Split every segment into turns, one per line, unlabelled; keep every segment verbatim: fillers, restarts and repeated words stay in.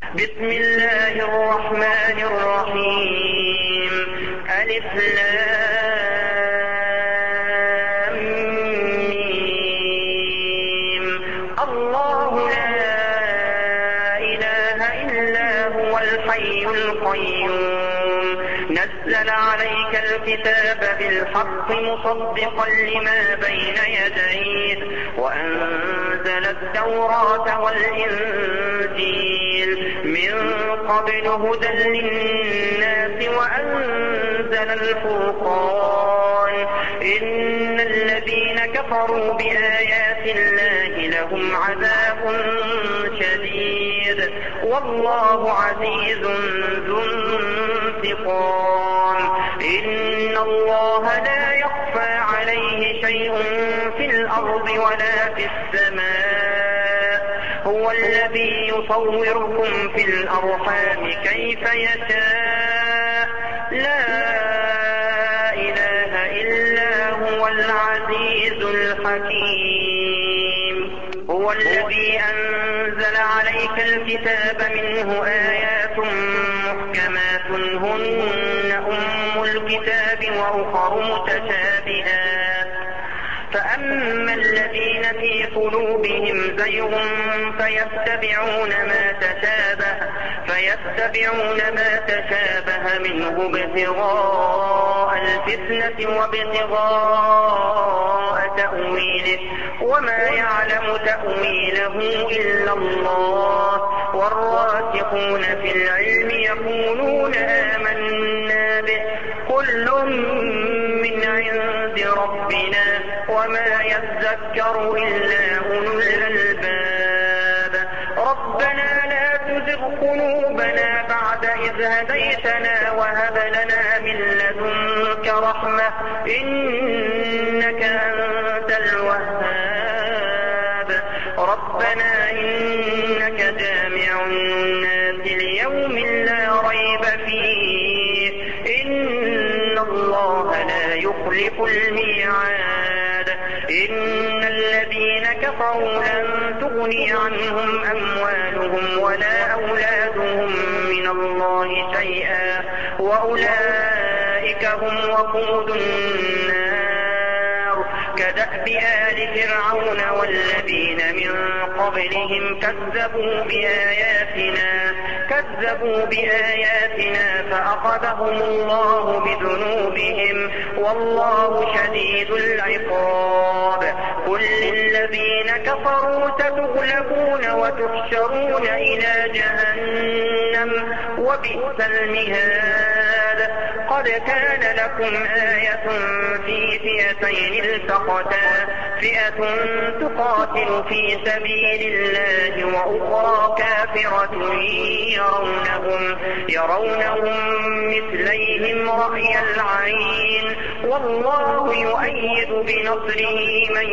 بسم الله الرحمن الرحيم. ألف لام ميم. الله لا إله إلا هو الحي القيوم نزل عليك الكتاب بالحق مصدقا لما بين يديه وأنزل التوراة والإنجيل من قبل هدى للناس وأنزل الفرقان إن الذين كفروا بآيات الله لهم عذاب شديد والله عزيز ذو انتقام. إن الله لا يخفى عليه شيء في الأرض ولا في السماء هو الذي يصوركم في الأرحام كيف يشاء لا إله إلا هو العزيز الحكيم. هو الذي أنزل عليك الكتاب منه آيات محكمات هن أم الكتاب وأخر متشابهات فأما الذين في قلوبهم زيغ فيتبعون ما تشابه فيتبعون ما تشابه منه ابتغاء الفتنة وابتغاء تأويله وما يعلم تأويله إلا الله والراسخون في العلم يقولون آمنا به كل من عند ربنا وما يذكر إلا أولو الألباب. ربنا لا تزغ قلوبنا بعد إذ هديتنا وهب لنا من لدنك رحمة إنك أنت الوهاب. ربنا إنك جامع الناس ليوم لا ريب فيه إن الله لا يخلف الميعاد. إن الذين كفروا لن تغني عنهم أموالهم ولا أولادهم من الله شيئا وأولئك هم وقود النار كدأب آل فرعون والذين من قبلهم كذبوا بآياتنا كذبوا بآياتنا فأخذهم الله بذنوبهم والله شديد العقاب. قل للذين كفروا ستغلبون وتحشرون إلى جهنم وبئس المهاد. قد كان لكم آية في فئتين التقتا فئة تقاتل في سبيل الله وأخرى كافرة يرونهم يرونهم مثليهم رأي العين والله يؤيد بنصره من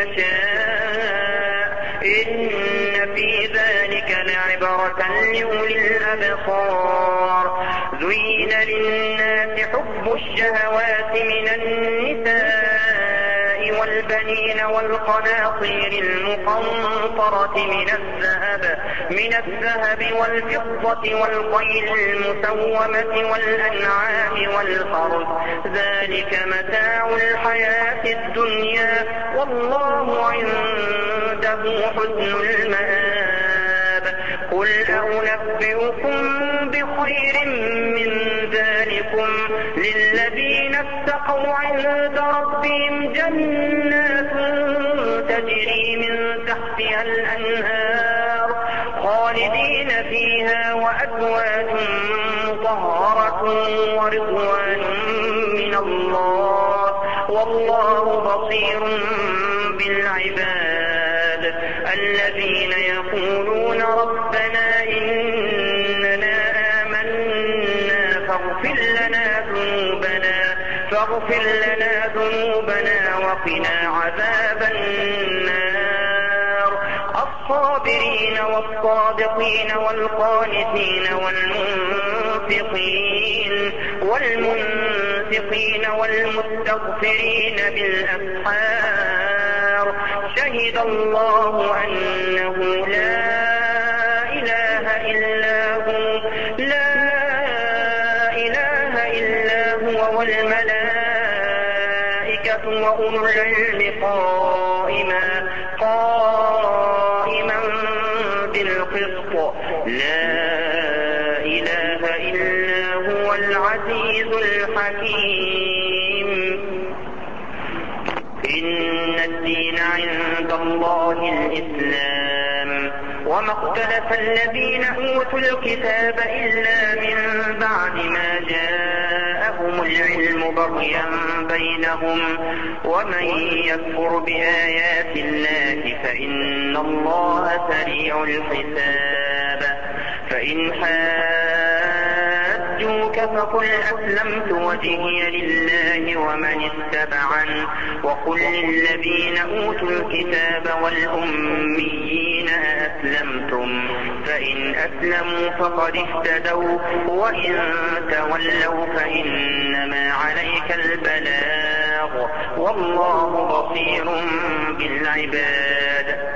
يشاء إن في ذلك لعبرة لأولي الأبصار. زين للناس حب الشهوات من النساء والبنين والقناطير المقنطرة من الذهب من الذهب والفضة والخيل المسومة والأنعام والحرث ذلك متاع الحياة الدنيا والله عنده حسن المآب. قل أنبئكم بخير من ذلكم للذين اتقوا عند ربهم جنات تجري من تحتها الأنهار خالدين فيها وأزواج مطهرة ورضوان من الله والله بصير بالعباد. الذين يقولون ربنا إننا آمنا فاغفر لنا ذنوبنا فاغفر لنا ذنوبنا وقنا عذاب النار. الصابرين والصادقين والقانتين والمنفقين والمنفقين والمستغفرين بالأسحار شهد الله أنه لا إله إلا لا إله إلا هو والملائكة وأولو العلم قائما قائما بالقسط لا إله إلا هو العزيز الحكيم إن الدين عند الله الإسلام وما اختلف الذين أوتوا الكتاب إلا من بعد ما جاءهم العلم بغيا بينهم ومن يكفر بآيات الله فإن الله سريع الحساب فإن حاجوك فقل أسلمت وجهي لله ومن اتبعني وقل للذين أوتوا الكتاب والأميين أسلمتم فإن أسلموا فقد اهتدوا وإن تولوا فإنما عليك البلاغ والله بصير بالعباد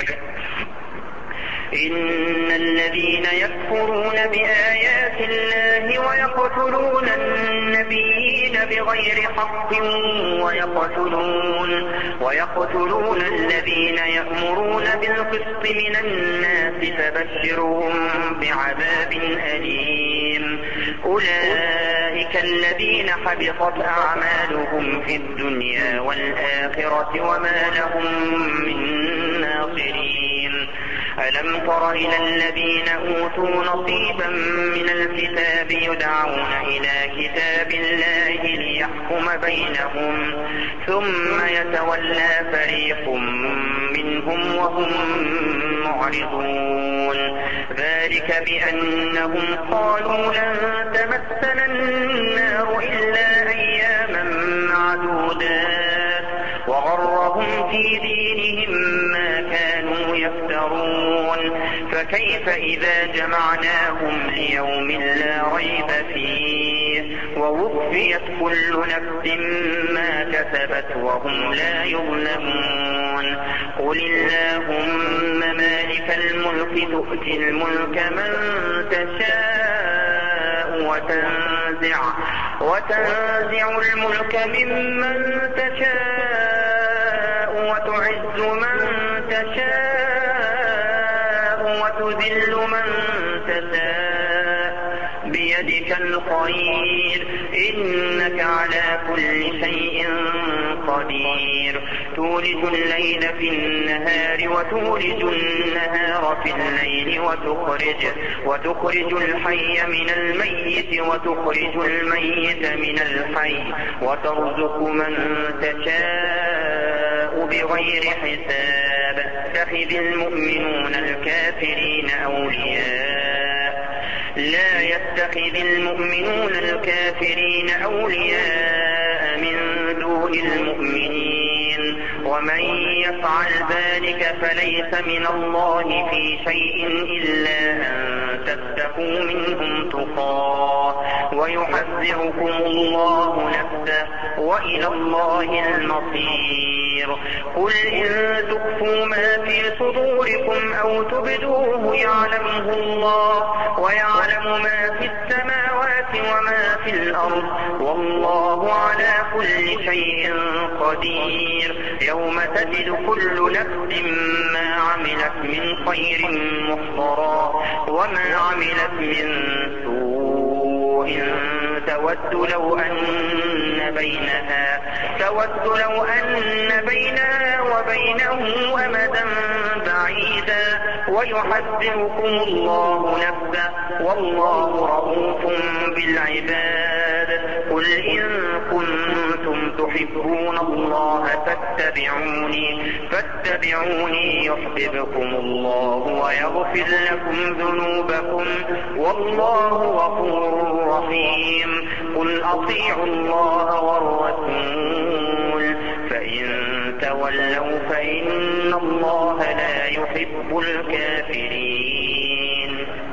إن الذين يكفرون بآيات الله ويقتلون النبيين بغير حق ويقتلون ويقتلون الذين يأمرون بالقسط من الناس فبشرهم بعذاب أليم أولئك الذين حبطت أعمالهم في الدنيا والآخرة وما لهم من ناصرين ألم تر إلى الذين أوتوا نصيبا من الكتاب يدعون إلى كتاب الله ليحكم بينهم ثم يتولى فريق منهم وهم معرضون ذلك بأنهم قالوا لن تمسنا النار إلا أياما معدودات وغرهم في دينهم ما كانوا يفترون فكيف إذا جمعناهم ليوم لا ريب فيه ووفيت كل نفس ما كسبت وهم لا يظلمون قل اللهم مالك الملك تؤتي الملك من تشاء وتنزع وتنزع الملك ممن تشاء وتعز من تشاء وتذل من تشاء بيدك الخير إنك على كل شيء قدير تولج الليل في النهار وتولج النهار في الليل وتخرج وتخرج الحي من الميت وتخرج الميت من الحي وترزق من تشاء بغير حساب يتخذ المؤمنون الكافرين أولياء لا يتخذ المؤمنون الكافرين أولياء من دون المؤمنين ومن يفعل ذلك فليس من الله في شيء إلا أن تتقوا منهم تقاه ويحذركم الله نفسه وإلى الله المصير قل إن تخفوا ما في صدوركم أو تبدوه يعلمه الله ويعلم ما في السماوات وما في الأرض والله على كل شيء قدير يوم تجد كل نفس ما عملت من خير محضرا وما عملت من سوء تود لو أن بينها تود لو أن بينها وبينه أمدا بعيدا ويحذركم الله نفسه والله رؤوف بالعباد قل إن كنتم تحبون الله فاتبعوني فاتبعوني يحببكم الله ويغفر لكم ذنوبكم والله غفور رحيم قل أطيعوا الله والرسول فإن تولوا فإن الله لا يحب الكافرين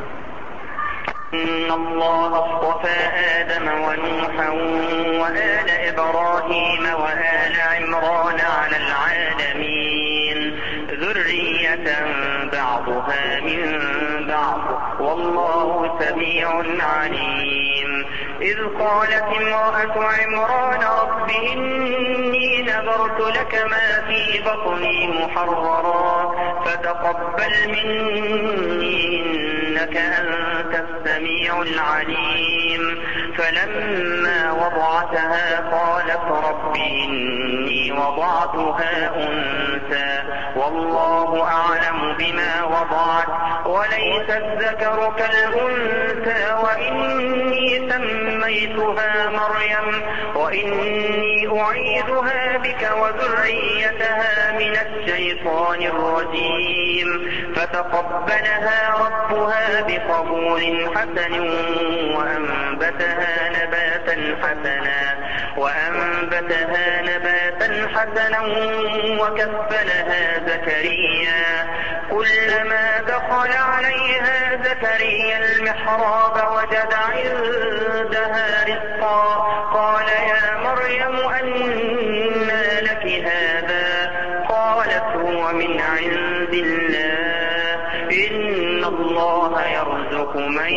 إن الله اصطفى آدم ونوحا وآل إبراهيم وآل عمران على العالمين ذرية بعضها من بعض والله سميع عليم. إذ قالت امرأة عمران رب إني نذرت لك ما في بطني محررا فتقبل مني إنك أنت السميع العليم. فلما وضعتها قالت رب إني وضعتها أنثى والله أعلم بما وضعت وليس الذكر كالأنثى وإني سميتها مريم وإني أعيذها بك وذريتها من الشيطان الرجيم. فتقبلها ربها بقبول حسن وأنبتها نباتا حسنا وأنبتها نباتا حسنا وكفلها زكريا. كلما دخل عليها زكريا المحراب وجد عندها رزقا قال يا مريم أنى لك هذا قالت هو من عند الله إن الله يرزق من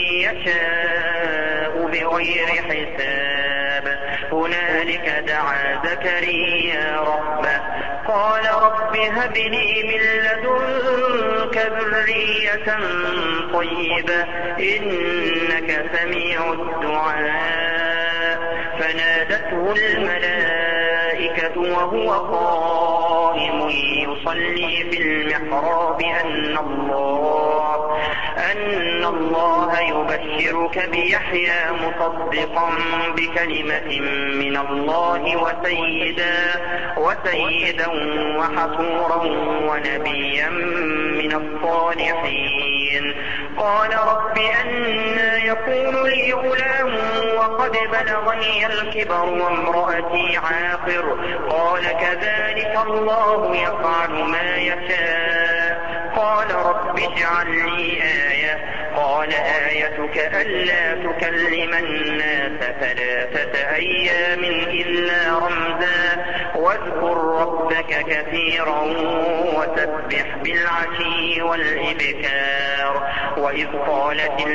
يشاء بغير حساب. هنالك دعا زكريا ربه قال رب هب لي من لدنك ذرية طيبة إنك سميع الدعاء. فنادته الملائكة وهو قائم يصلي في المحراب أن الله أن الله يبشرك بيحيى مصدقا بكلمة من الله وسيدا وسيدا وحصورا ونبيا من الصالحين. قال رب أنى يكون لي غلام وقد بلغني الكبر وامرأتي عاقر قال كذلك الله يفعل ما يشاء. قال رب اجعل لي آية قال آيتك ألا تكلم الناس ثلاثة أيام إلا رمزا واذكر ربك كثيرا وسبح بالعشي والإبكار. وإذ قالت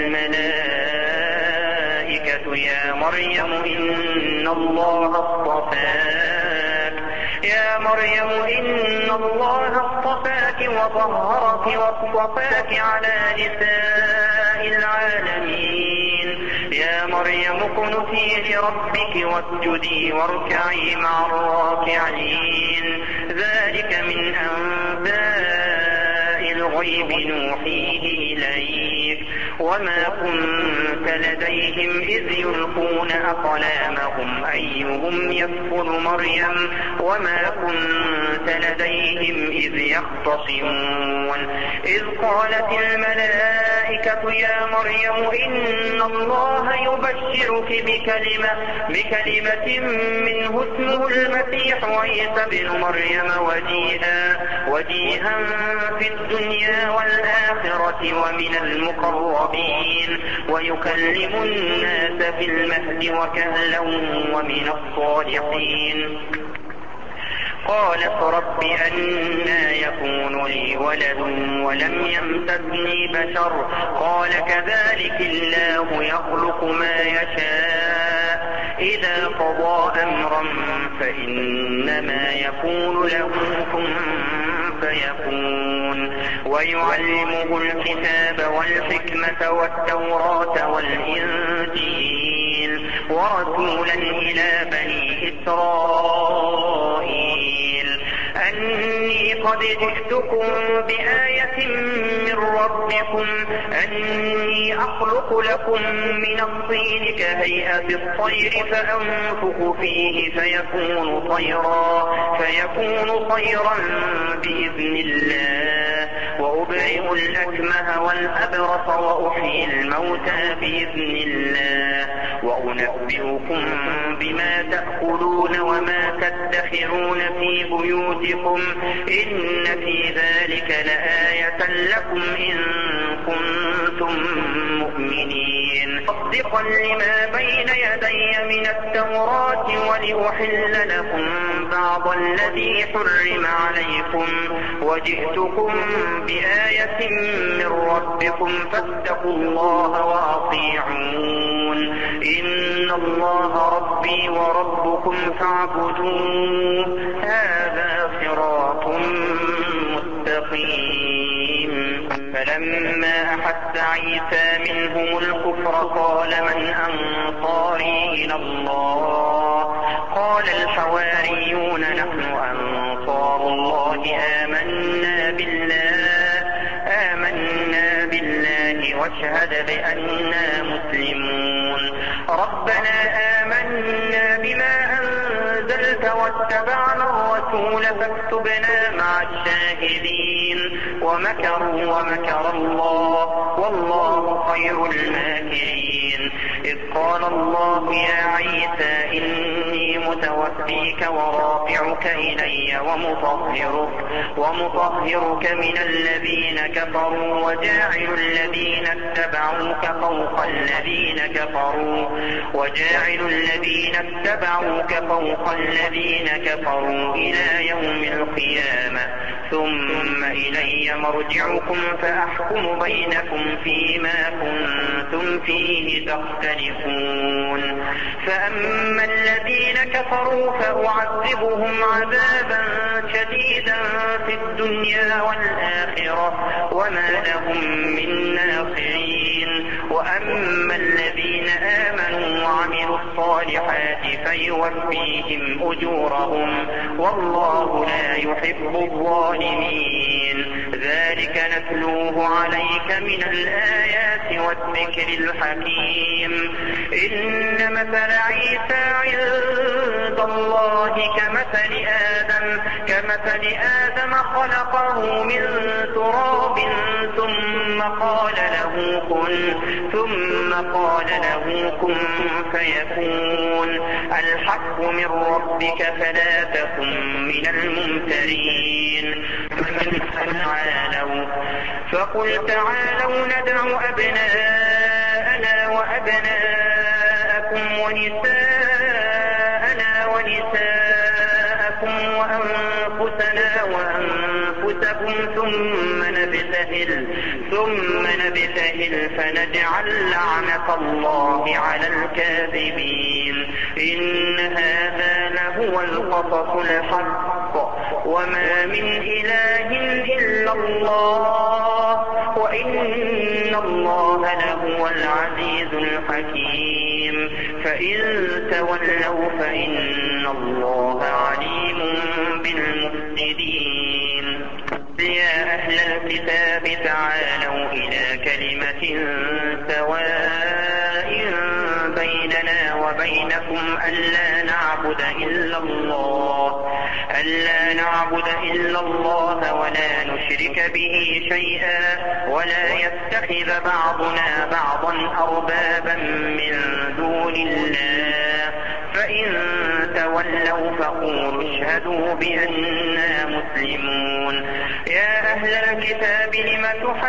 الملائكة يا مريم إن الله اصطفاك يا مريم إن الله اصطفاك وطهرك واصطفاك على نساء العالمين. يا مريم اقنتي لربك واسجدي واركعي مع الراكعين. ذلك من أنباء الغيب نوحيه إليك وما كنت لديهم إذ يلقون أقلامهم أيهم يكفل مريم وما كنت لديهم إذ يختصمون. إذ قالت الملائكة يا مريم إن الله يبشرك بكلمة بكلمة منه اسمه المسيح عيسى ابن مريم وجيها وجيها في الدنيا والآخرة ومن المقربين ويكلم الناس في المهد وكهلا ومن الصالحين. قالت رب أنى يكون لي ولد ولم يمسسني بشر قال كذلك الله يخلق ما يشاء إذا قضى أمرا فإنما يقول له كن فيكون. ويعلمه الكتاب والحكمة والتوراة والإنجيل ورسولا إلى بني إسرائيل أني قد جئتكم بآية من ربكم أني أخلق لكم من الطين كهيئة الطير فأنفخ فيه فيكون طيرا فيكون طيرا بإذن الله وأبرئ الأكمه والأبرص وأحيي الموتى بإذن الله وأنبئكم بما تأكلون وما تدخرون في بيوتكم إن في ذلك لآية لكم إن كنتم مؤمنين. مصدقا لما بين يدي من التوراة ولأحل لكم بعض الذي حرم عليكم وجئتكم بآية من ربكم فاتقوا الله وأطيعون إن الله ربي وربكم فاعبدوه هذا صراط مستقيم. فلما أحس عيسى منهم الكفر قال من أنصاري إلى الله قال الحواريون نحن أنصار الله آمنا بالله آمنا بالله واشهد بأننا مسلمون. ربنا آمنا بما أنزلت واتبعنا الرسول فاكتبنا مع الشاهدين. ومكروا ومكر الله والله خير الماكرين. إذ قال الله يا عيسى إني متوفيك ورافعك إلي ومطهرك, ومطهرك من الذين كفروا وجاعل الذين اتبعوك فوق الذين كفروا وجاعل الذين اتبعوك فوق الذين كفروا إلى يوم القيامة ثم إلي مرجعكم فأحكم بينكم فيما كنتم فيه تختلفون. فأما الذين كفروا فأعذبهم عذابا شديدا في الدنيا والآخرة وما لهم من ناصرين. وأما الذين آمنوا وعملوا الصالحات فيوفيهم أجورهم والله لا يحب الظالمين. ذلك نتلوه عليك من الآيات والذكر الحكيم. إن مثل عيسى عند الله كمثل آدم كمثل آدم خلقه من تراب ثم قال له كن ثم قال له كن فيكون. الحق من ربك فلا تكن من الممترين. تعالوا فقل تعالوا ندع أبناءنا وأبناءكم ونساءنا ونساءكم وأنفسنا وأنفسكم ثم نبتهل ثم نبتهل فنجعل لعنة الله على الكاذبين. إن هذا لهو القصص الحق وما من إله إلا الله وإن الله لهو العزيز الحكيم. فإن تولوا فإن الله عليم بالمفسدين. يا أهل الكتاب تعالوا إلى كلمة سواء بيننا وبينكم ألا نعبد إلا الله ألا نعبد إلا الله ولا نشرك به شيئا ولا يتخذ بعضنا بعضا أربابا من دون الله. فإن تولوا فقولوا اشهدوا بأننا مسلمون. يا أهل الكتاب لم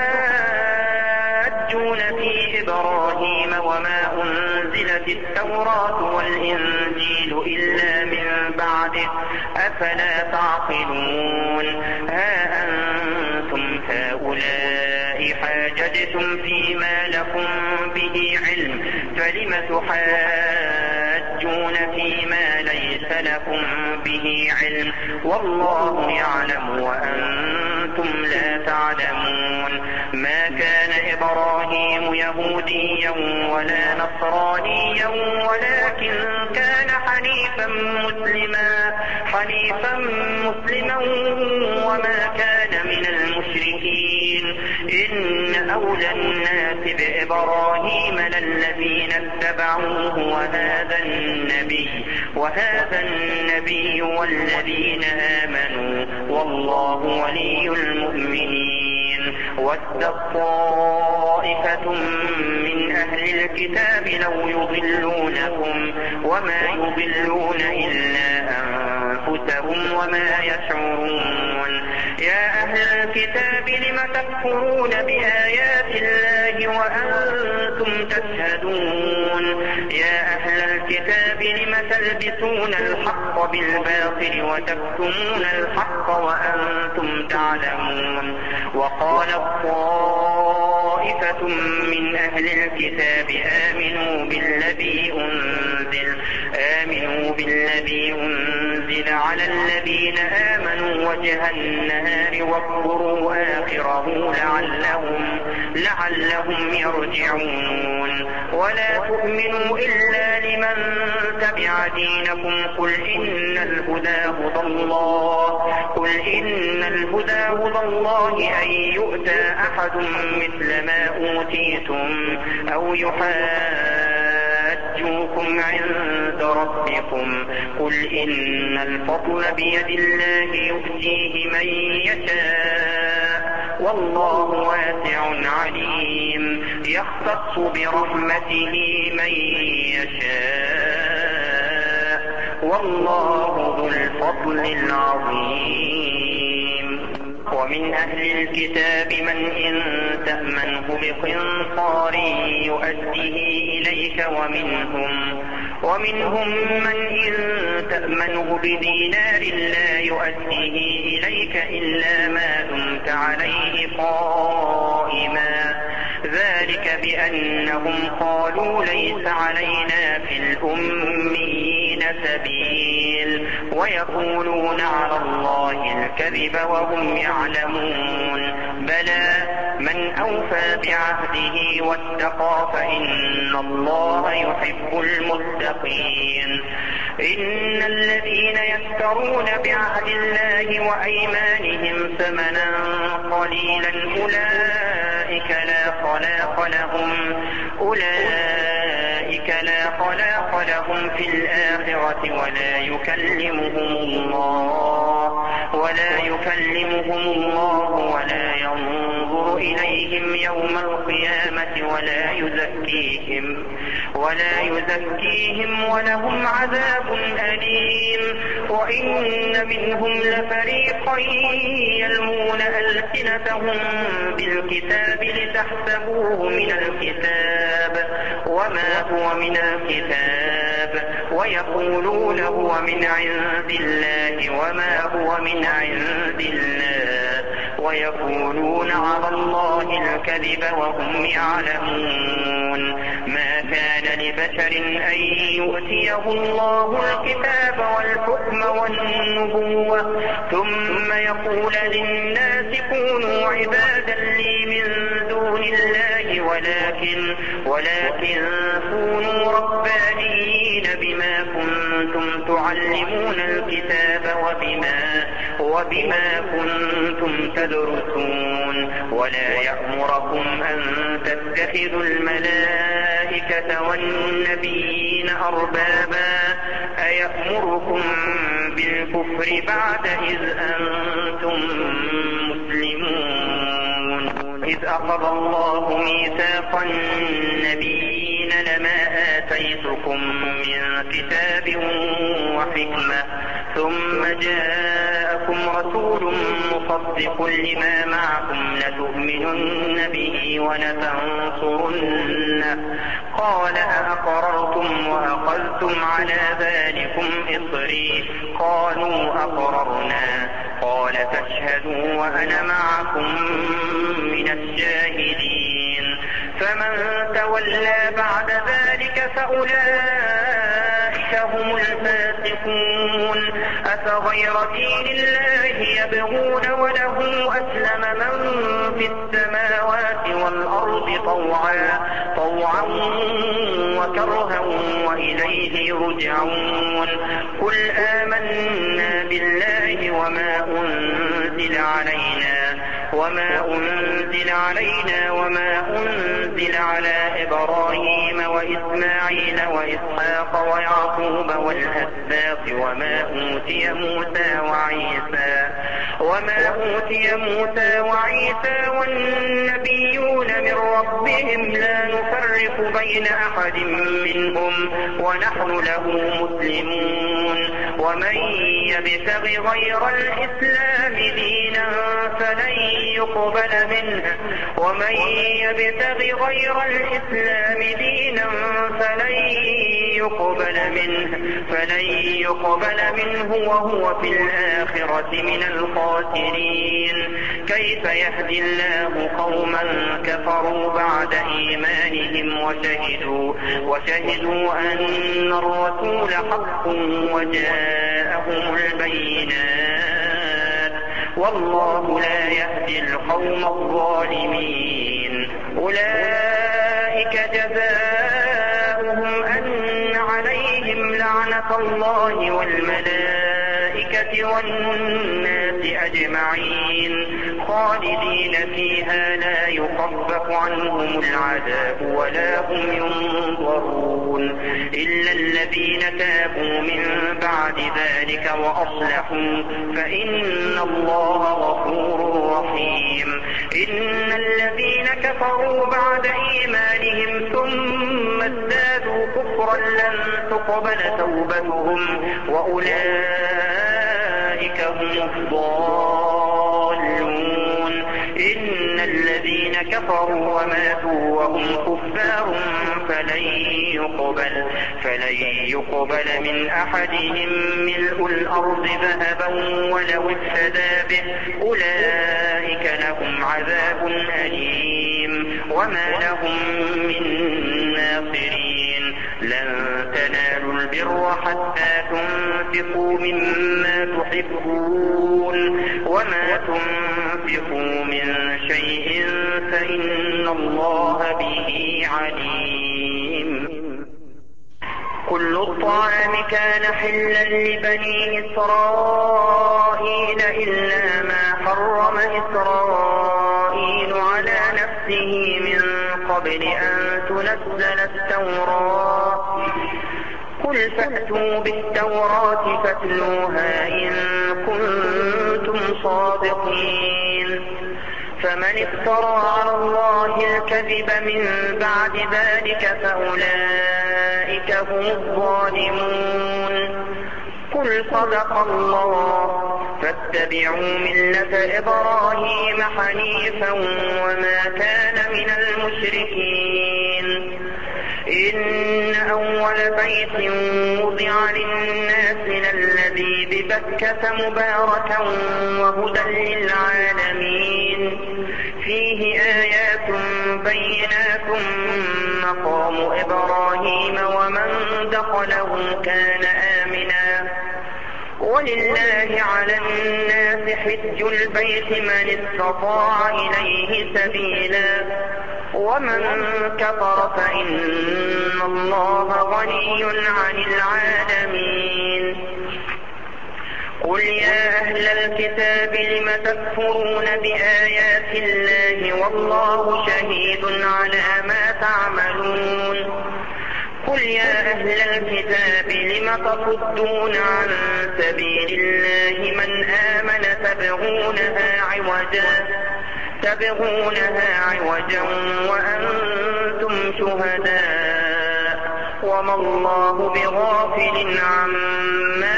تحاجون في إبراهيم وما أنزلت التوراة والإنجيل إلا من بعده أفلا تعقلون. ها أنتم هؤلاء حاججتم فيما لكم به علم فلم تحاجون فيما ليس لكم به علم والله يعلم وأنتم لا تعلمون. ما كان إبراهيم يهوديا ولا نصرانيا ولكن كان حنيفا مسلما حنيفا مسلما وما كان من المشركين. إن أولى الناس بإبراهيم للذين اتبعوه وهذا النبي وهذا النبي والذين آمنوا والله ولي المؤمنين. ود طائفة من أهل الكتاب لو يضلونكم وما يضلون إلا أنفسهم وما يشعرون. يا أهل الكتاب لم تكفرون بآيات الله وأنتم وأنتم تشهدون يا أهل الكتاب لم تلبسون الحق بالباطل وتكتمون الحق وأنتم تعلمون وقالت طائفة من أهل الكتاب آمنوا بالذي أنزل آمنوا بالذي أنزل على الذين آمنوا وجه النهار واكفروا آخره لعلهم, لعلهم يرجعون ولا تؤمنوا إلا لمن تبع دينكم قل إن الهدى هدى الله قل إن الهدى هدى الله أن يؤتى أحد مثل ما أوتيتم أو يحاجوكم عند ربكم قل إن الفضل بيد الله يؤتيه من يشاء والله واسع عليم يختص برحمته من يشاء والله ذو الفضل العظيم ومن أهل الكتاب من إن تأمنه بقنطار يؤديه إليك ومنهم ومنهم من إن تأمنه بدينار لا يؤديه إليك إلا ما دمت عليه قائما ذلك بأنهم قالوا ليس علينا في الأميين سبيل ويقولون على الله الكذب وهم يعلمون بلى من أوفى بعهده واتقى فإن الله يحب المتقين إن الذين يشترون بعهد الله وأيمانهم ثمنا قليلا أولئك لا خلاق لهم أولئك لا خلاق لهم في الآخرة ولا يكلمهم الله ولا يكلمهم الله ولا ينظر إليهم يوم القيامة ولا يزكيهم ولا يزكيهم ولهم عذاب أليم وإن منهم لفريقا يلمون ألسنتهم بالكتاب لتحسبوه من الكتاب وما هو من الكتاب ويقولون هو من عند الله وما هو من عند الله ويقولون على الله الكذب وهم يعلمون ما كان لبشر أن يؤتيه الله الكتاب والحكم والنبوة ثم يقول للناس كونوا عبادا لي من دون الله ولكن ولكن كونوا ربانيين بما كنتم تعلمون الكتاب وبما وبما كنتم تدرسون ولا يأمركم أن تتخذوا الملائكة والنبيين أربابا أيأمركم بالكفر بعد إذ أنتم مسلمون إذ أخذ الله ميثاق النبيين لما آتيتكم من كتاب وحكمة ثم جاءكم رسول مصدق لما معكم لتؤمنن به ولتنصرنه قال أأقررتم وأخذتم على ذلكم إصري قالوا أقررنا قال فاشهدوا وأنا معكم من الشاهدين فمن تولى بعد ذلك فأولئك هم الفاسقون أفغير دين الله يبغون وله أسلم من في السماوات والأرض طوعا طوعا وكرها وإليه يرجعون قل آمنا بالله وما أنزل علينا وما أنزل علينا وما أنزل على إبراهيم وإسماعيل وإسحاق ويعقوب والأسباط وما أوتي موسى وعيسى وما أوتي موسى وعيسى والنبيون من ربهم لا نفرق بين أحد منهم ونحن له مسلمون ومن يبتغ غير الإسلام دينا فلن يقبل منه ومن يبتغ غير الإسلام دينا فلن يقبل منه فلن يقبل منه وهو في الآخرة من الخاسرين. كيف يهدي الله قوما كفروا بعد إيمانهم وشهدوا وشهدوا أن الرسول حق وجاءهم البينات والله لا يهدي القوم الظالمين. أولئك جزاؤهم أن عليهم لعنة الله والملائكة والناس أجمعين خالدين فيها لا يخفف عنهم العذاب ولا هم ينظرون إلا الذين تابوا من بعد ذلك وأصلحوا فإن الله غفور رحيم. إن الذين كفروا بعد إيمانهم ثم ازدادوا كفرا لن تقبل توبتهم وأولئك هم الضالون. إن الذين كفروا وماتوا وهم كفار فلن يقبل فلن يقبل من أحدهم ملء الأرض ذهبا ولو افتدى به أولئك لهم عذاب أليم وما لهم من ناصرين. لن تنالوا البر حتى تنفقوا مما تحبون وما تنفقوا من شيء فإن الله به عليم. كل الطعام كان حلا لبني إسرائيل إلا ما حرم إسرائيل على نفسه من قبل أن تنزل التوراة. قل فأتوا بالتوراة فاتلوها إن كنتم صادقين. فمن افترى على الله الكذب من بعد ذلك فأولئك هم الظالمون. قل صدق الله فاتبعوا ملة إبراهيم حنيفا وما كان من المشركين. إن أول بيت وضع للناس للذي ببكة مباركا وهدى للعالمين فيه آيات بينات مقام إبراهيم ومن دخله كان آمنا ولله على الناس حج البيت من استطاع إليه سبيلا ومن كفر فإن الله غني عن العالمين. قل يا أهل الكتاب لم تكفرون بآيات الله والله شهيد على ما تعملون. قل يا أهل الكتاب لم تصدون عن سبيل الله من آمن تبغونها عوجا تبغونها عوجا وأنتم شهداء وما الله بغافل عما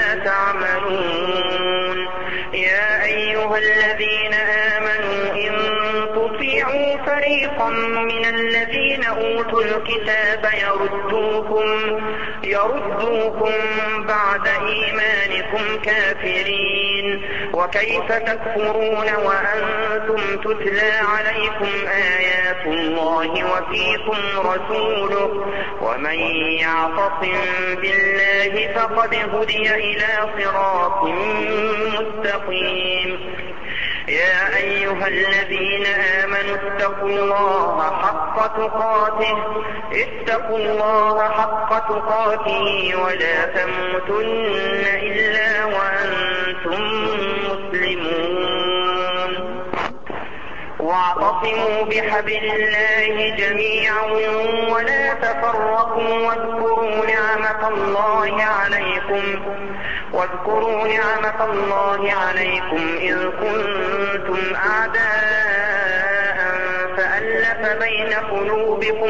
تعملون. يا أيها الذين آمنوا إن تطيعوا فريقا من الذين أوتوا الكتاب يردوكم يردوكم بعد إيمانكم كافرين. وكيف تكفرون وأنتم تتلى عليكم آيات الله وفيكم رسوله ومن يعتصم بالله فقد هدي إلى صراط مستقيم. يا أيها الذين آمنوا اتقوا الله حق تقاته اتقوا الله حق تقاته ولا تموتن إلا وأنتم مسلمون. واعتصموا بحبل الله جميعا ولا تفرقوا واذكروا نعمة الله عليكم واذكروا نعمة الله عليكم إذ كنتم أعداء فألف بين قلوبكم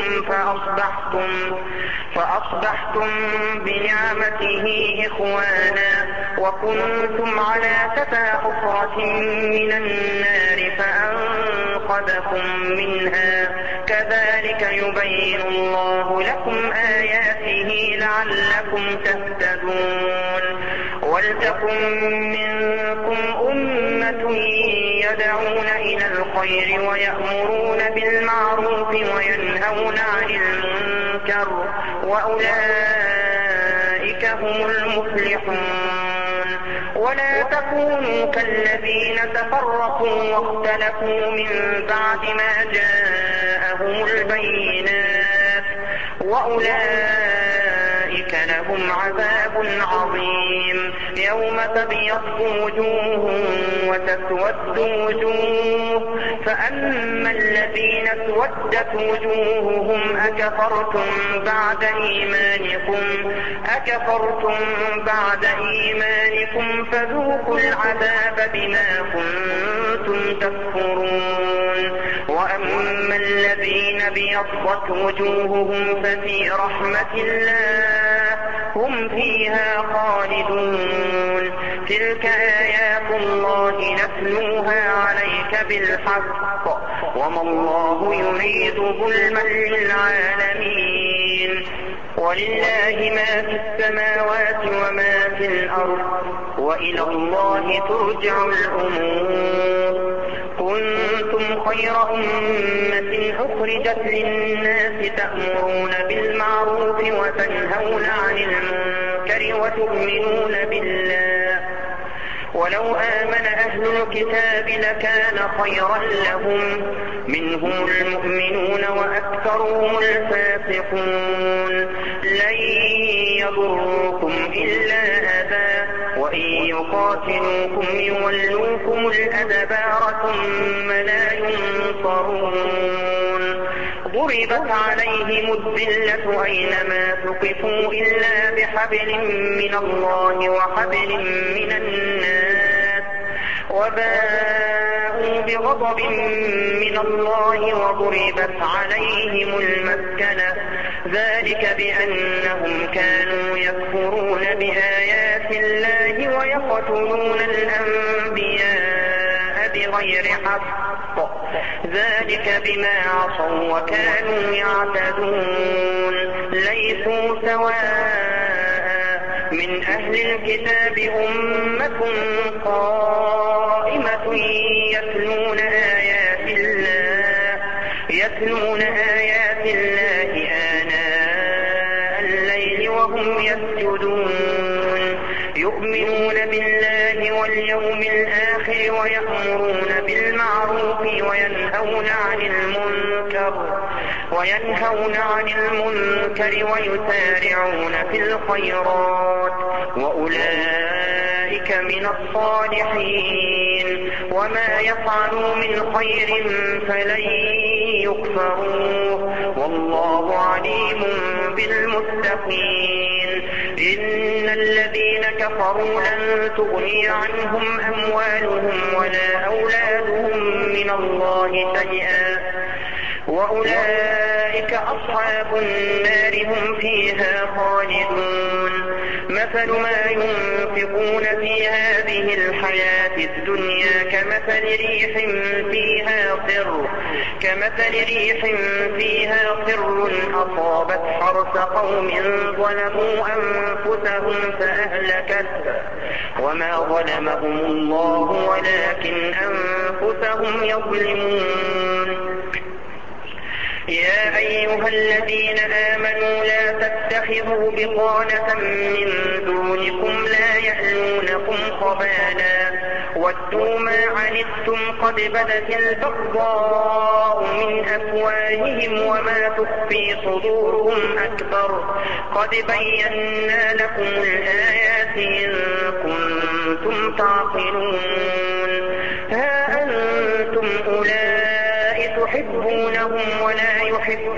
فأصبحتم فأصبحتم بنعمته إخوانا وكنتم على شفا حفرة من النار فأنقذكم منها كذلك يبين الله لكم آياته لعلكم تهتدون ولتكن منكم أمة يدعون إلى الخير ويأمرون بالمعروف وينهون عن المنكر وأولئك هم المفلحون ولا تكونوا كالذين تفرقوا واختلفوا من بعد ما جاءهم البينات وأولئك لهم عذاب عظيم يوم تبيض وجوه وتسود وجوه فأما الذين اسودت وجوههم أكفرتم بعد إيمانكم أكفرتم بعد إيمانكم فذوقوا العذاب بما كنتم تكفرون وأما الذين ابيضت وجوههم ففي رحمة الله هم فيها خالدون تلك آيات الله نتلوها عليك بالحق وما الله يريد ظلما للعالمين ولله ما في السماوات وما في الأرض وإلى الله ترجع الأمور كنتم خير أمة أخرجت للناس تأمرون بالمعروف وتنهون عن المنكر وتؤمنون بالله ولو آمن أهل الكتاب لكان خيرا لهم منهم المؤمنون وأكثرهم الفاسقون لن يضركم إلا أذى وإن يقاتلوكم يولوكم الأدبار ثم لا ينصرون ضربت عليهم الذلة أينما ثقفوا إلا بحبل من الله وحبل من الناس وباءوا بغضب من الله وضربت عليهم المسكنة ذلك بأنهم كانوا يكفرون بآيات الله ويقتلون الأنبياء بغير حق ذلك بما عصوا وكانوا يعتدون ليسوا سواء من أهل الكتاب أمة قائمة يتلون آيات الله يتلون آيات الله آناء الليل وهم يسجدون يؤمنون بالله واليوم الآخر ويأمرون بالمعروف وينهون عن المنكر وينهون عن المنكر ويسارعون في الخيرات وأولئك من الصالحين وما يفعلوا من خير فلن يكفروه والله عليم بالمتقين إن الذين كفروا لن تغني عنهم أموالهم ولا أولادهم من الله شيئا وأولئك أصحاب النار هم فيها خالدون مثل ما ينفقون في هذه الحياة الدنيا كمثل ريح فيها صر كمثل ريح فيها صر أصابت حرث قوم ظلموا أنفسهم فأهلكت وما ظلمهم الله ولكن أنفسهم يظلمون يا أيها الذين آمنوا لا تتخذوا بطانة من دونكم لا يألونكم خبالا ودوا ما عنتم قد بدت البغضاء من أفواههم وما تخفي صدورهم أكبر قد بينا لكم الآيات إن كنتم تعقلون ها أنتم أولئك تحبونهم ولا يحبونكم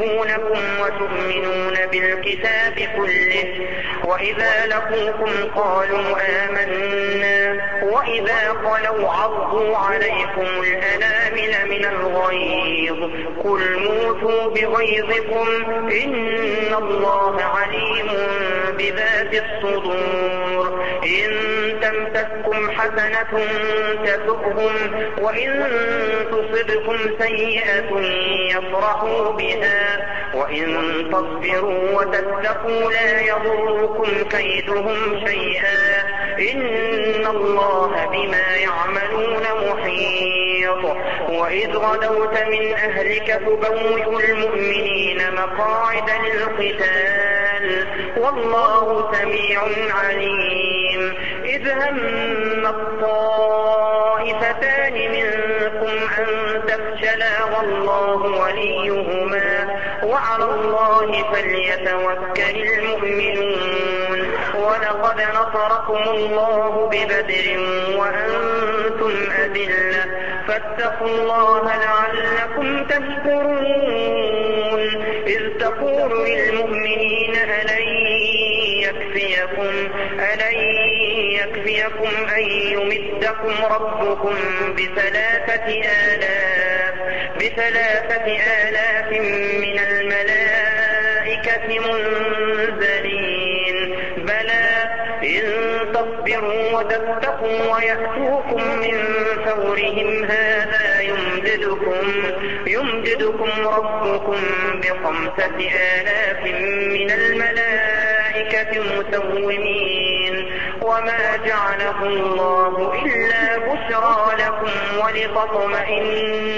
لكم وتؤمنون بالكتاب كله، وإذا لقوكم قالوا آمنا وإذا خلوا عضوا عليكم الأنامل من الغيظ قل موتوا بغيظكم إن الله عليم بذات الصدور. إن تمسككم حسنة تسؤهم وإن تصبكم سيئة يفرحوا بها وإن تصبروا وتتقوا لا يضركم كيدهم شيئا إن الله بما يعملون محيط. وإذ غدوت من أهلك تبوئ المؤمنين مقاعد للقتال والله سميع عليم. إذ هم الطائفتان منكم أن تفشلا والله وليهما وعلى الله فليتوكل المؤمنون. ولقد نصركم الله ببدر وأنتم أذلة فاتقوا الله لعلكم تشكرون. إذ تقول للمؤمنين ألن يكفيكم ألن يكفيكم أن يمدكم ربكم بثلاثة آلاف بثلاثة آلاف من الملائكة منزلين بلى إن تصبروا وتتقوا ويأتوكم من فورهم هذا يمددكم يمددكم ربكم بخمسة آلاف من الملائكة مسومين. وما جعله الله إلا بشرى لكم ولتطمئن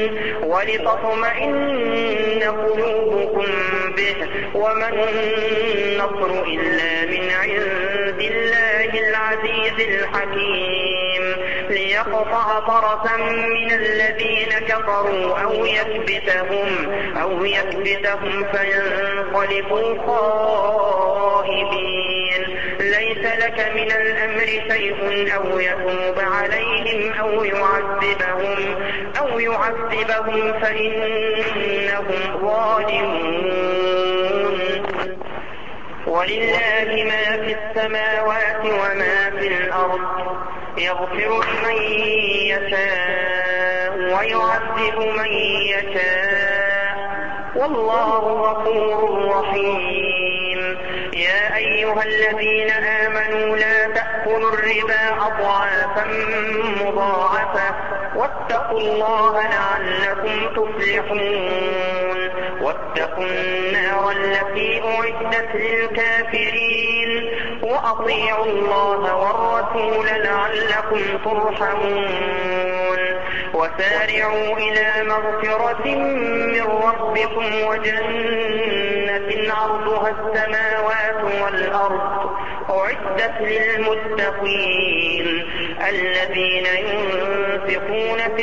ولتطمئن قلوبكم به وما النصر إلا من عند الله العزيز الحكيم. ليقطع طرفا من الذين كفروا أو يكبتهم أو يكبتهم فينقلبوا خائبين. ليس لك من الأمر شيء أو يتوب عليهم أو يعذبهم أو يعذبهم فإنهم ظالمون. ولله ما في السماوات وما في الأرض يغفر لمن يشاء ويعذب من يشاء والله غفور رحيم. يا أيها الذين آمنوا لا تأكلوا الربا أضعافا مضاعفة واتقوا الله لعلكم تفلحون. واتقوا النار التي أعدت للكافرين وأطيعوا الله والرسول لعلكم ترحمون. وسارعوا إلى مغفرة من ربكم وجنة عرضها السماوات والأرض أعدت للمتقين الذين ينفقون في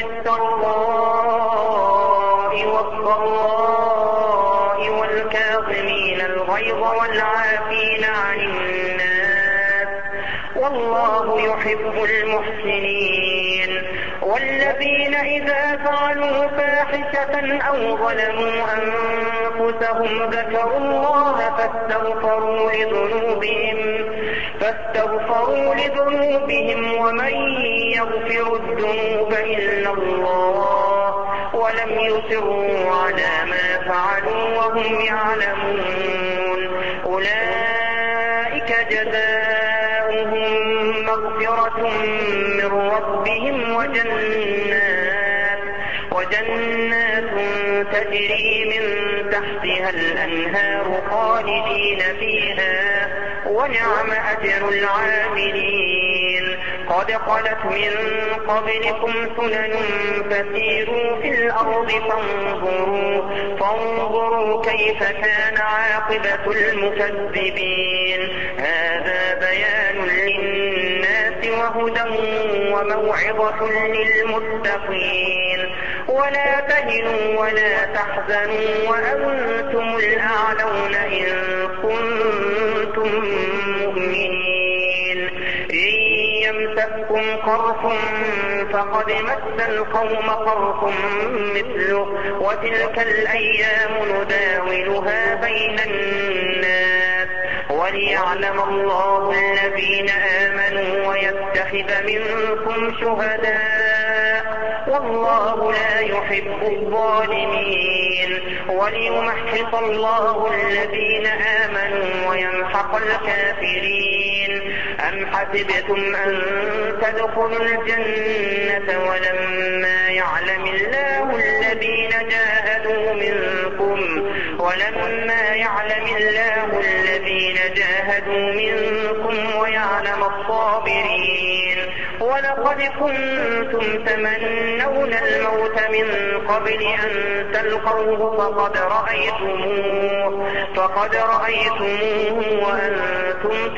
السراء والضراء والكاظمين الغيظ والعافين عن الناس والله يحب المحسنين. والذين إذا فعلوا فاحشة أو ظلموا أنفسهم ذكروا الله فاستغفروا لذنوبهم فاستغفروا لذنوبهم ومن يغفر الذنوب إلا الله ولم يصروا على ما فعلوا وهم يعلمون. أولئك جزاؤهم مغفرة من ربهم وجنات وجنات تجري من تحتها الأنهار خالدين فيها ونعم أجر العاملين. قد خلت من قبلكم سنن فسيروا في الأرض فانظروا فانظروا كيف كان عاقبة المكذبين. هذا بيان للناس وهدى وموعظة للمتقين. ولا تهنوا ولا تحزنوا وأنتم الأعلون إن كنتم مؤمنين. إن يمسككم مسكم قرح فقد مس القوم قرح مثله وتلك الأيام نداولها بين الناس وليعلم الله الذين آمنوا ويتخذ منكم شهداء والله لا يحب الظالمين وليمحص الله الذين آمنوا ويمحق الكافرين. أم حسبتم أن تدخلوا الجنة ولما يعلم الله الذين جاهدوا منكم ولما يعلم الله الذين جاهدوا منكم ويعلم الصابرين. ولقد كنتم تمنون الموت من قبل أن تلقوه فقد رأيتموه فقد رأيتموه وأنتم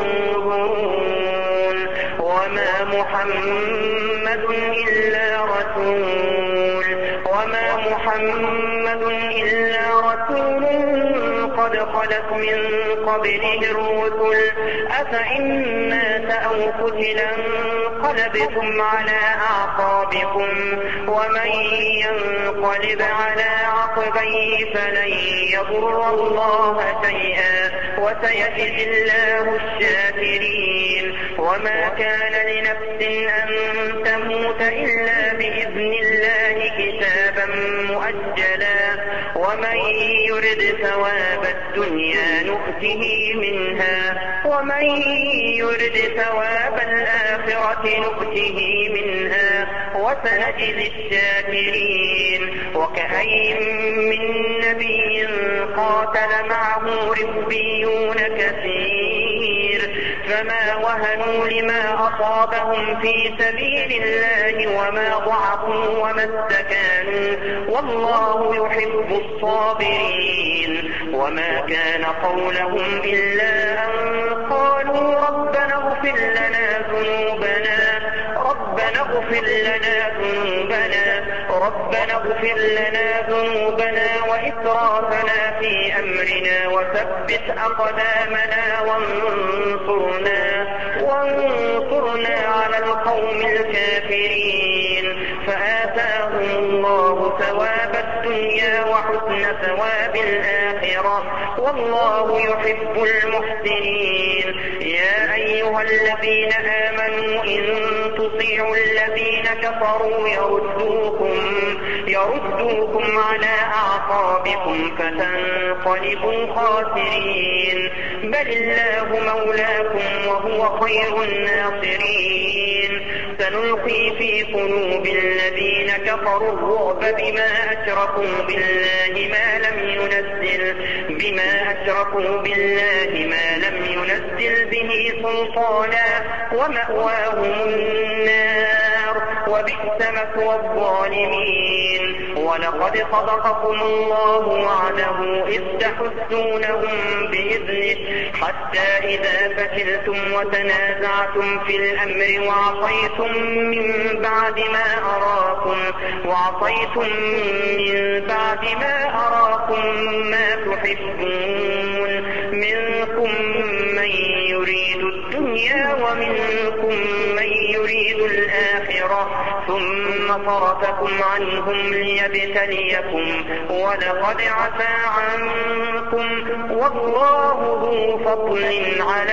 تنظرون وما محمد إلا رسول وما محمد إلا رسول قد خلت من قبله الرسل أفإن مات أو قتل انقلبتم على أعقابكم ومن ينقلب على عقبيه فلن يضر الله شيئا وسيجزي الله الشاكرين. وما كان لنفس أن تموت إلا بإذن الله كتابا مؤجلا ومن يرد ثواب الدنيا نؤته منها ومن يرد ثواب الآخرة نؤته منها وسنجزي الشاكرين. وكأين من نبي قاتل معه ربيون كثير فما وهنوا لما أصابهم في سبيل الله وما ضعفوا وما استكانوا والله يحب الصابرين. وما كان قولهم إلا أن قالوا ربنا اغفر لنا ذنوبنا ربنا اغفر لنا ذنوبنا ربنا اغفر لنا ذنوبنا وإسرافنا في أمرنا وثبت أقدامنا وانصرنا وانصرنا على القوم الكافرين. فآتاهم الله ثواب الدنيا وحسن ثواب الآخرة والله يحب المحسنين. يا أيها الذين آمنوا إن تطيعوا الذين كفروا يردوكم يردوكم على أعقابكم فتنقلبوا خاسرين. بل الله مولاكم وهو خير الناصرين. سنلقي في قلوب الذين كفروا الرعب بما أشركوا بالله ما لم ينزل بما أشركوا بالله ما لم ينزل به سلطانا ومأواهم النار وبئس مثوى الظالمين. ولقد صدقكم الله وعده إذ تحسونهم بإذنه حتى إذا فشلتم وتنازعتم في الأمر وعصيتم من بعد ما أراكم وعصيتم من بعد ما أراكم ما تحبون منكم من يريد الدنيا ومنكم من يريد الآخرة ثم صرفكم عنهم ليبتليكم ولقد عفا عنكم والله ذو فضل على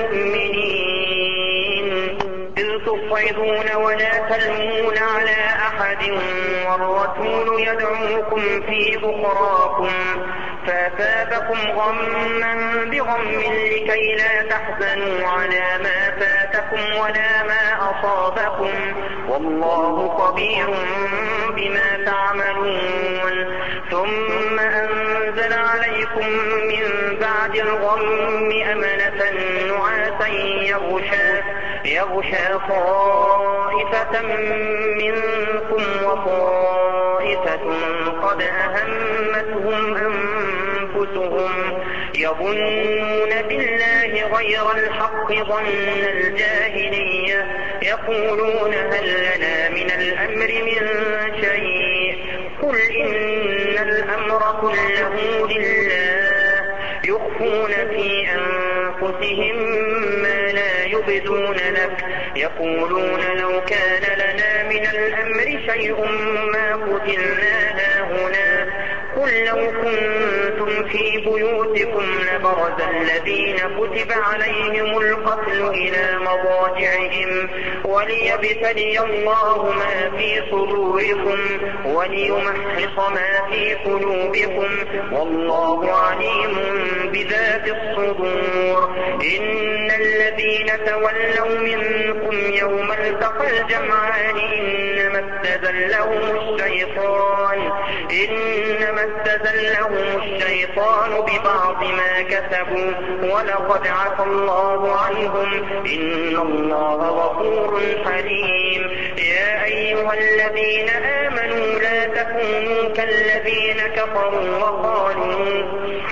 المؤمنين. إذ تصعدون ولا تلمون على أحد والرسول يدعوكم في أخراكم فأثابكم غما بغم لكي لا تحزنوا على ما فاتكم ولا ما أصابكم والله خبير بما تعملون. ثم أنزل عليكم من بعد الغم أمنة نعاسا يغشى يغشى طائفة منكم وطائفة قد أهمتهم أنفسهم يظنون بالله غير الحق ظن الجاهلية يقولون هل لنا من الأمر من شيء قل إن الأمر كله لله يخفون في أنفسهم ما لا يبدون لك يقولون لو كان لنا من الأمر شيء ما قتلنا هاهنا قل لو كنتم في بيوتكم لبرز الذين كتب عليهم القتل إلى مضاجعهم وليبتلي الله ما في صدوركم وليمحص ما في قلوبكم والله عليم بذات الصدور. إن الذين تولوا منكم يوم التقى الجمعان إنما استزلهم الشيطان إنما استزلهم الشيطان ببعض ما كسبوا ولقد عفى الله عنهم إن الله غفور حليم. يا أيها الذين آمنوا لا تكونوا كالذين كفروا وقالوا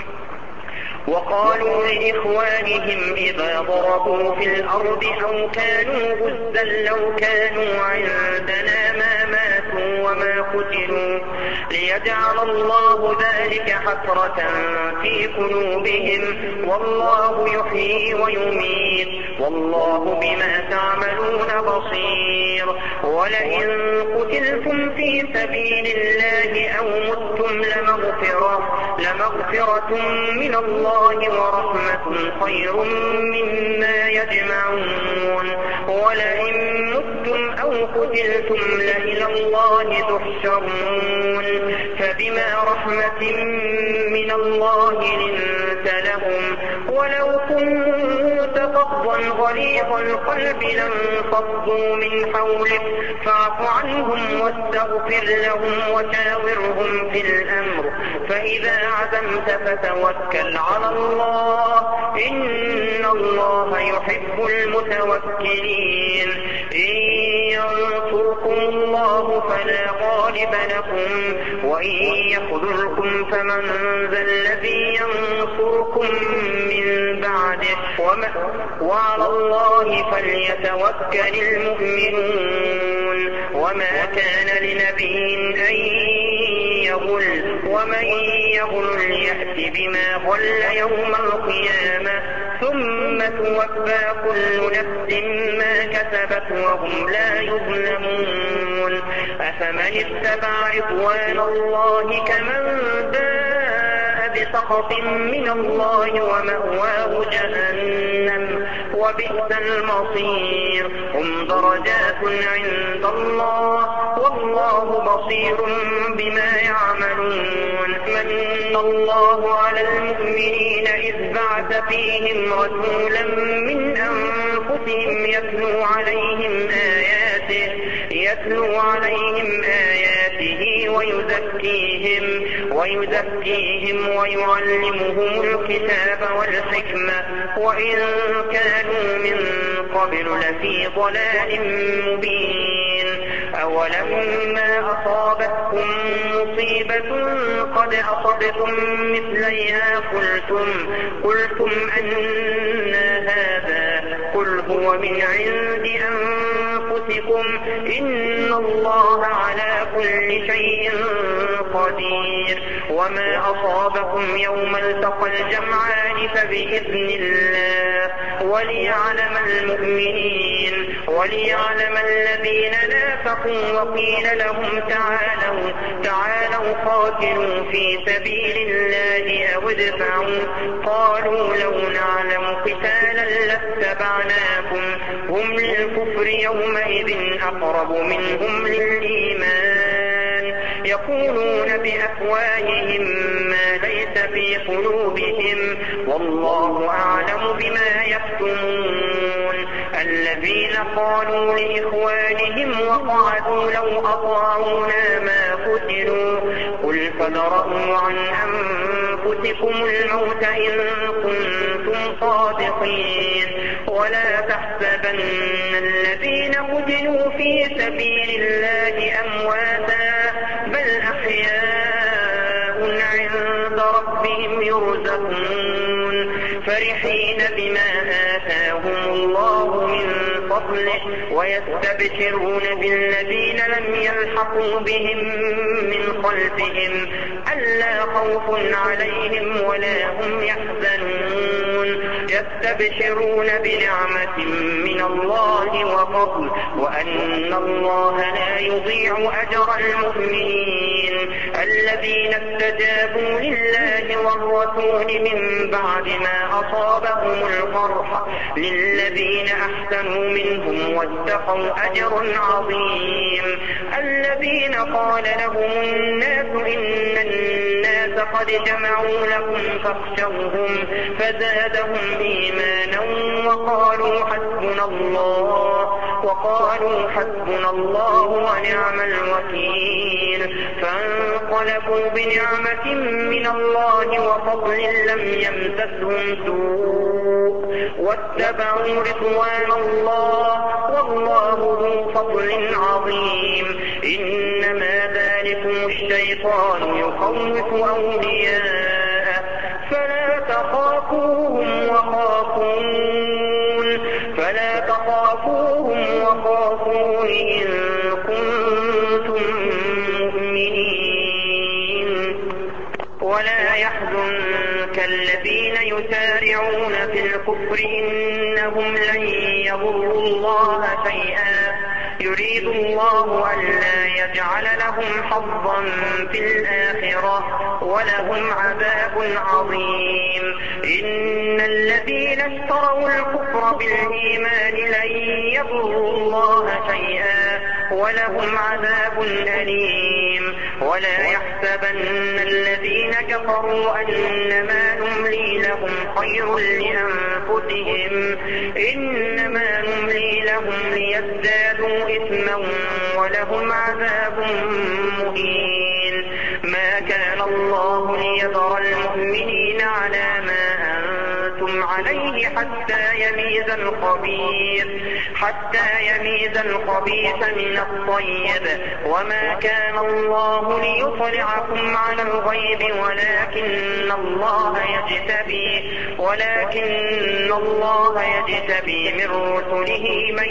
وقالوا لإخوانهم إذا ضربوا في الأرض أو كانوا غزا لو كانوا عندنا ما ماتوا وما قتلوا ليجعل الله ذلك حسرة في قلوبهم والله يحيي ويميت والله بما تعملون بصير. ولئن قتلتم في سبيل الله أو متم لمغفرة, لمغفرة من الله ورحمة خير مما يجمعون. ولئن متم أو قتلتم لإلى الله تحشرون. فبما رحمة من الله لنت لهم ولو كنت فظا غليظ القلب لانفضوا من حولك فاعف عنهم واستغفر لهم وشاورهم في الأمر فإذا عزمت فتوكل على الله إن الله يحب المتوكلين. إن ينصركم الله فلا غالب لكم وإن يخذلكم فمن ذا الذي ينصركم من بعده وعلى الله فليتوكل المؤمنون. وما كان لنبي أن يغل ومن يغل يأت بما غل يوم القيامة ثم توفى كل نفس ما كسبت وهم لا يظلمون. أفمن اتبع رضوان الله كمن باء بسخط من الله ومأواه جهنم وبئس المصير. هم درجات عند الله والله بصير بما يعملون. من الله على المؤمنين إذ بعث فيهم رسولا من أنفسهم يتلو عليهم آياته يتلو عليهم آياته ويزكيهم ويزكيهم ويعلمهم الكتاب والحكمة وإن كانوا من قبل لفي ضلال مبين. أولما أصابتكم مصيبة قد أصبتم مثليها قلتم قلتم أن هذا قل هو من عند أنفسكم إن الله على كل شيء قدير. وما أصابكم يوم التقى الجمعان فبإذن الله وليعلم المؤمنين وليعلم الذين نافقوا وقيل لهم تعالوا تعالوا قاتلوا في سبيل الله أو ادفعوا قالوا لو نعلم قتالا لاتبعناكم هم للكفر يومئذ أقرب منهم للإيمان يقولون بأفواههم ما ليس في قلوبهم والله أعلم بما يكتمون. الذين قالوا لإخوانهم وقعدوا لو أطاعونا ما قتلوا قل فادرءوا عن أنفسكم الموت إن كنتم صادقين ولا تحسبن الذين قتلوا في سبيل الله أمواتا بل أحياء عند ربهم يرزقون فرحين بما آتاهم الله من فضله ويستبشرون بالذين لم يلحقوا بهم من خلفهم ألا خوف عليهم ولا هم يحزنون يستبشرون بنعمة من الله وفضل وأن الله لا يضيع أجر المؤمنين الذين استجابوا لله والرسول من بعد ما أصابهم القرح للذين أحسنوا منهم واتقوا أجر عظيم الذين قال لهم الناس إن الناس قد جمعوا لكم فاخشوهم فزادهم إيمانا وقالوا حسبنا الله وقالوا حسبنا الله ونعم الوكيل فانقلبوا بنعمة من الله وفضل لم يمسسهم سوء واتبعوا رضوان الله والله ذو فضل عظيم إنما ذلكم الشيطان يخوف أولياءه فلا تخافوهم وخافون فلا تخافوهم وخافون إن كنتم مؤمنين ولا يحزنك الذين يسارعون في الكفر إنهم لن يضروا الله شيئا يريد الله ألا يجعل لهم حظا في الآخرة ولهم عذاب عظيم إن الذين اشتروا الكفر بالإيمان لن يضروا الله شيئا ولهم عذاب أليم ولا يحسبن الذين كفروا أنما نملي لهم خير لأنفسهم إنما نملي لهم ليزدادوا إثما ولهم عذاب مهين ما كان الله ليذر المؤمنين على ما أنتم عليه حتى يميز الخبيث حتى يميز الخبيث من الطيب وما كان الله ليطلعكم على الغيب ولكن الله يجتبي ولكن الله يجتبي من رسله من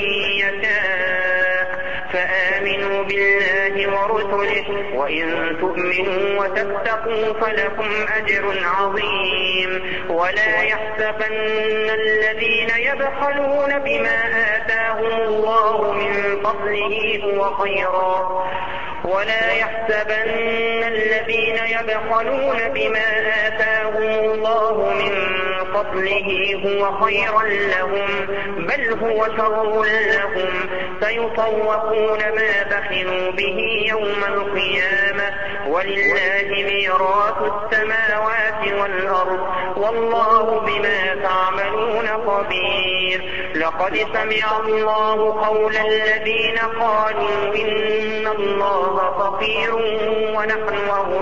يشاء فآمنوا بالله ورسله وإن تؤمنوا وتتقوا فلكم أجر عظيم ولا يحسبن الذين يبخلون بما آتاهم الله من فضله هو خيرا ولا يحسبن الذين يبخلون بما آتاهم الله من فضله هو خيرا لهم بل هو شر لهم سيطوقون ما بخلوا به يوم القيامة ولله ميراث السماوات والأرض والله بما تعملون خبير لقد سمع الله قول الذين قالوا إن الله فقير ونحن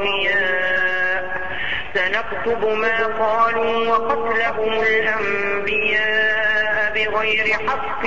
أغنياء سنكتب ما قالوا وقتلهم الأنبياء بغير حق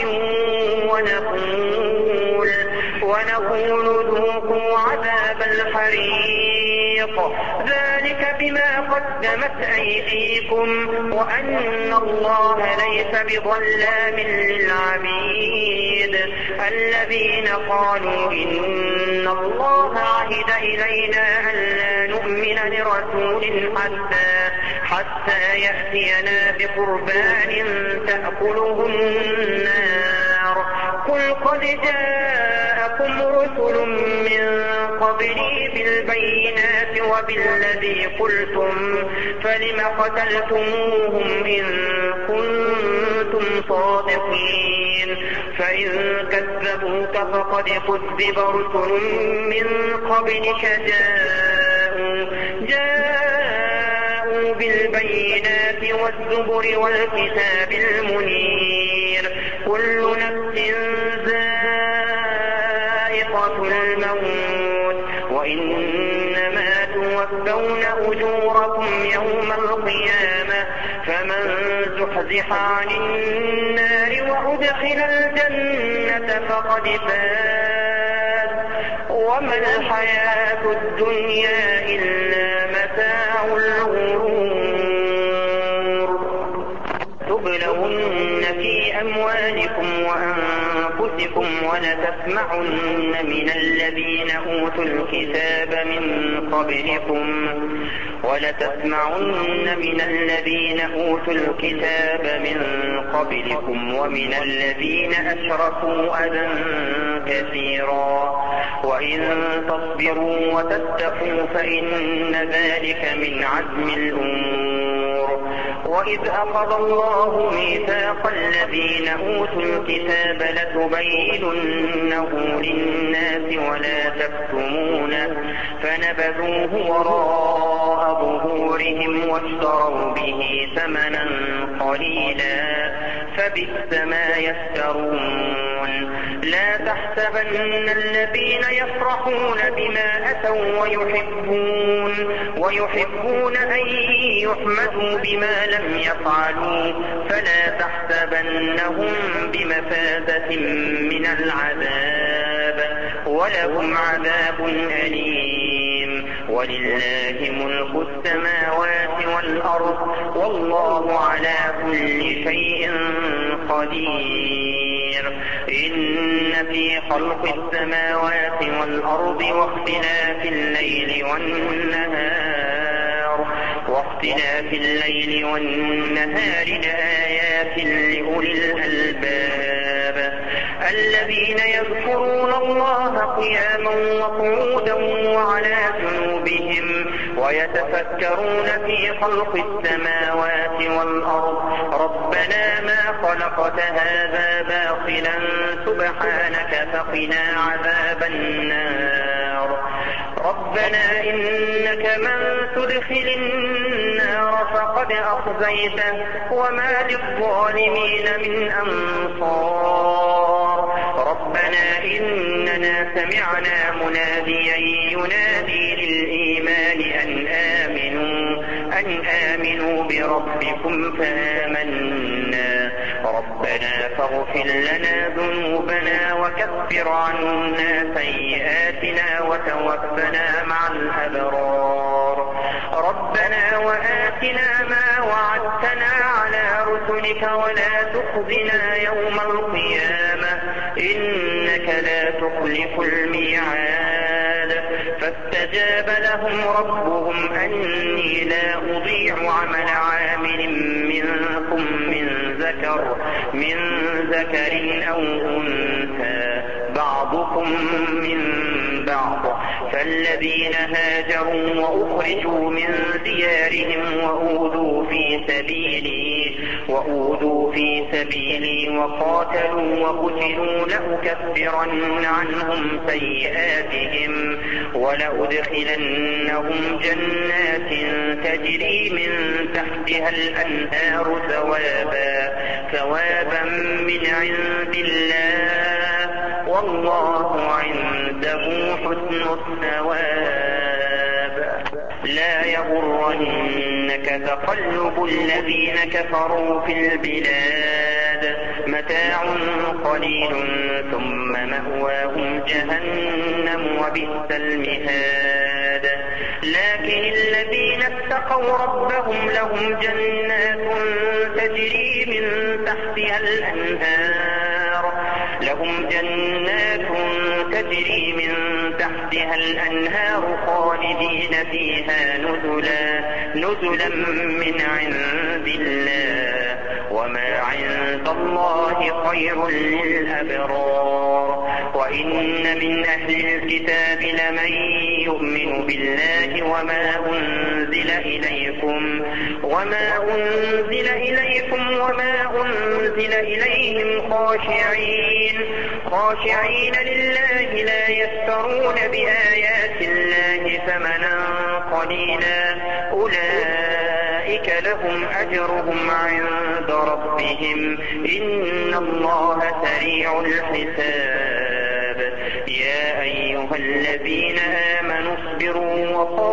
ونقول ونقول ذوقوا عذاب الحريق ذلك بما قدمت أيديكم وأن الله ليس بظلام للعبيد الذين قالوا إن الله عهد إلينا ألا نؤمن لرسول حتى حتى يأتينا بقربان تأكله النار قل قد جاءكم رسل من قبلي بالبينات وبالذي قلتم فلم قتلتموهم إن كنتم صادقين فإن كذبوك فقد كذب رسل من قبلك جاءوا جاءوا بالبينات والزبر والكتاب المنير كل نفس ذائقة الموت وإنما توفون أجوركم يوم القيامة فمن زحزح عن النار وأدخل الجنة فقد فاز وما الحياة الدنيا إلا متاع الغرور تبلون في أموالكم وأنفسكم أنفسكم ولتسمعن من الذين أوتوا الكتاب من قبلكم ولتسمعن من الذين أوتوا الكتاب من قبلكم ومن الذين أشركوا أذى كثيرا وإن تصبروا وتتقوا فإن ذلك من عزم الأمور. وإذ أخذ الله ميثاق الذين أوتوا الكتاب لتبيننه للناس ولا تكتمونه فنبذوه وراء ظهورهم واشتروا به ثمنا قليلا فبئس ما يشترون. لا تحسبن الذين يفرحون بما أتوا ويحبون ويحبون أن يحمدوا بما لم يفعلوا فلا تحسبنهم بمفازة من العذاب ولهم عذاب أليم. ولله ملك السماوات والأرض والله على كل شيء قدير. إن في خلق السماوات والأرض واختلاف الليل والنهار واختلاف الليل والنهار لآيات لأولي الألباب الذين يذكرون الله قياما وقعودا وعلى جنوبهم ويتفكرون في خلق السماوات والأرض ربنا ما خلقت هذا باطلا سبحانك فقنا عذاب النار. ربنا إنك من تدخل النار فقد أخزيته وما للظالمين من أنصار. ربنا إننا سمعنا مناديا ينادي للإيمان أن آمنوا أن آمنوا بربكم فآمنا. ربنا فاغفر لنا ذنوبنا وكفر عنا سيئاتنا وتوفنا مع الأبرار. ربنا وآتنا ما وعدتنا على رسلك ولا تخزنا يوم القيامة إنك لا تخلف الميعاد. فاستجاب لهم ربهم أني لا أضيع عمل عامل منكم من ذكر من ذكر أو أنثى بعضكم من بعض. فالذين هاجروا وأخرجوا من ديارهم وأوذوا في سبيلي وأوذوا في سبيلي وقاتلوا وقتلوا لأكفرن عنهم سيئاتهم ولأدخلنهم جنات تجري من تحتها الأنهار ثوابا ثوابا من عند الله والله عنده حسن الثواب. لا يغرنك تقلب الذين كفروا في البلاد متاع قليل ثم مأواهم جهنم وبئس المهاد. لكن الذين اتقوا ربهم لهم جنات تجري من تحتها الأنهار لهم جنات تجري من تحتها الأنهار خالدين فيها نزلا نزلا من عند الله وما عند الله خير للأبرار. وإن من أهل الكتاب لمن يؤمن بالله وما أنزل إليكم وما أنزل إليكم وما أنزل إليهم خاشعين خاشعين لله لا يشترون بآيات الله ثمنا قليلا أولئك لهم أجرهم عند ربهم إن الله سريع الحساب. يا أيها الذين آمنوا اصبروا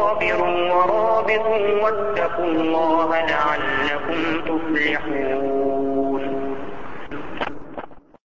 وصابروا ورابطوا واتقوا الله لعلكم تفلحون.